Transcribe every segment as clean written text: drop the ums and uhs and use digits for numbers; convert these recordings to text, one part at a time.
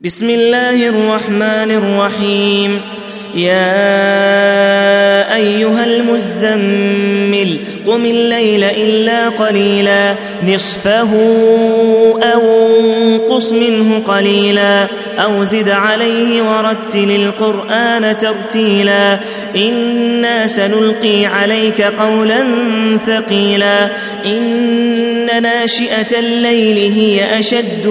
بسم الله الرحمن الرحيم. يا أيها المزمل قم الليل إلا قليلا نصفه أو انقص منه قليلا أو زد عليه ورتل القرآن ترتيلا إنا سنلقي عليك قولا ثقيلا إن ناشئة الليل هي أشد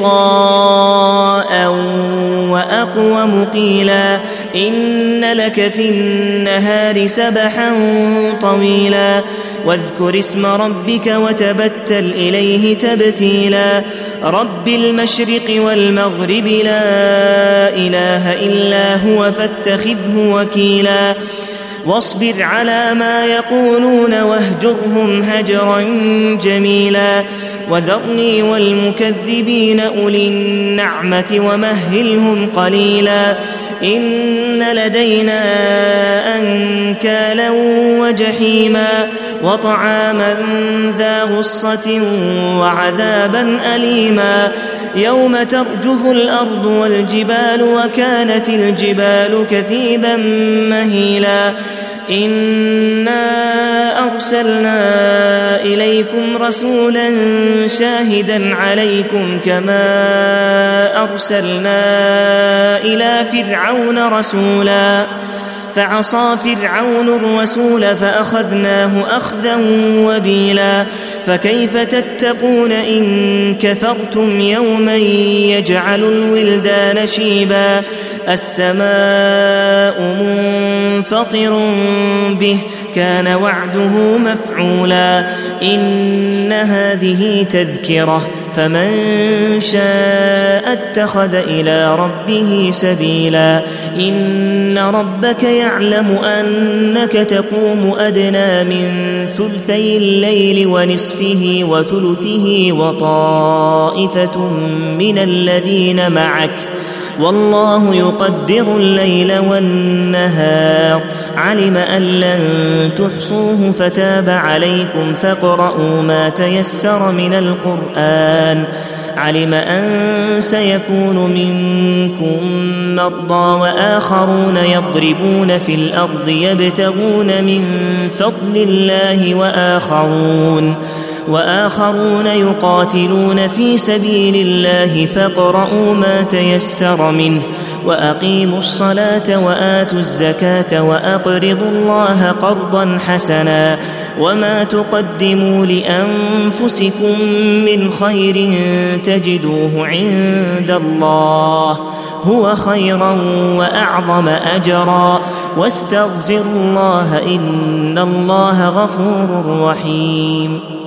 وطاء وأقوم قيلا إن لك في النهار سبحا طويلا واذكر اسم ربك وتبتل إليه تبتيلا رب المشرق والمغرب لا إله إلا هو فاتخذه وكيلا واصبر على ما يقولون واهجرهم هجرا جميلا وذرني والمكذبين أولي النعمة ومهلهم قليلا إن لدينا أنكالا وجحيما وطعاما ذا غصة وعذابا أليما يوم ترجف الأرض والجبال وكانت الجبال كثيبا مهيلا إنا أرسلنا إليكم رسولا شاهدا عليكم كما أرسلنا إلى فرعون رسولا فعصى فرعون الرسول فأخذناه أخذا وبيلا فكيف تتقون إن كفرتم يوما يجعل الولدان شيبا السماء منفطر به كان وعده مفعولا إن هذه تذكرة فمن شاء اتخذ إلى ربه سبيلا إن ربك يعلم أنك تقوم أدنى من ثلثي الليل ونصفه وثلثه وطائفة من الذين معك والله يقدر الليل والنهار علم أن لن تحصوه فتاب عليكم فاقرؤوا ما تيسر من القرآن علم أن سيكون منكم مرضى وآخرون يضربون في الأرض يبتغون من فضل الله وآخرون يقاتلون في سبيل الله فاقرؤوا ما تيسر منه وأقيموا الصلاة وآتوا الزكاة وأقرضوا الله قرضا حسنا وما تقدموا لأنفسكم من خير تجدوه عند الله هو خيرا وأعظم أجرا واستغفروا الله إن الله غفور رحيم.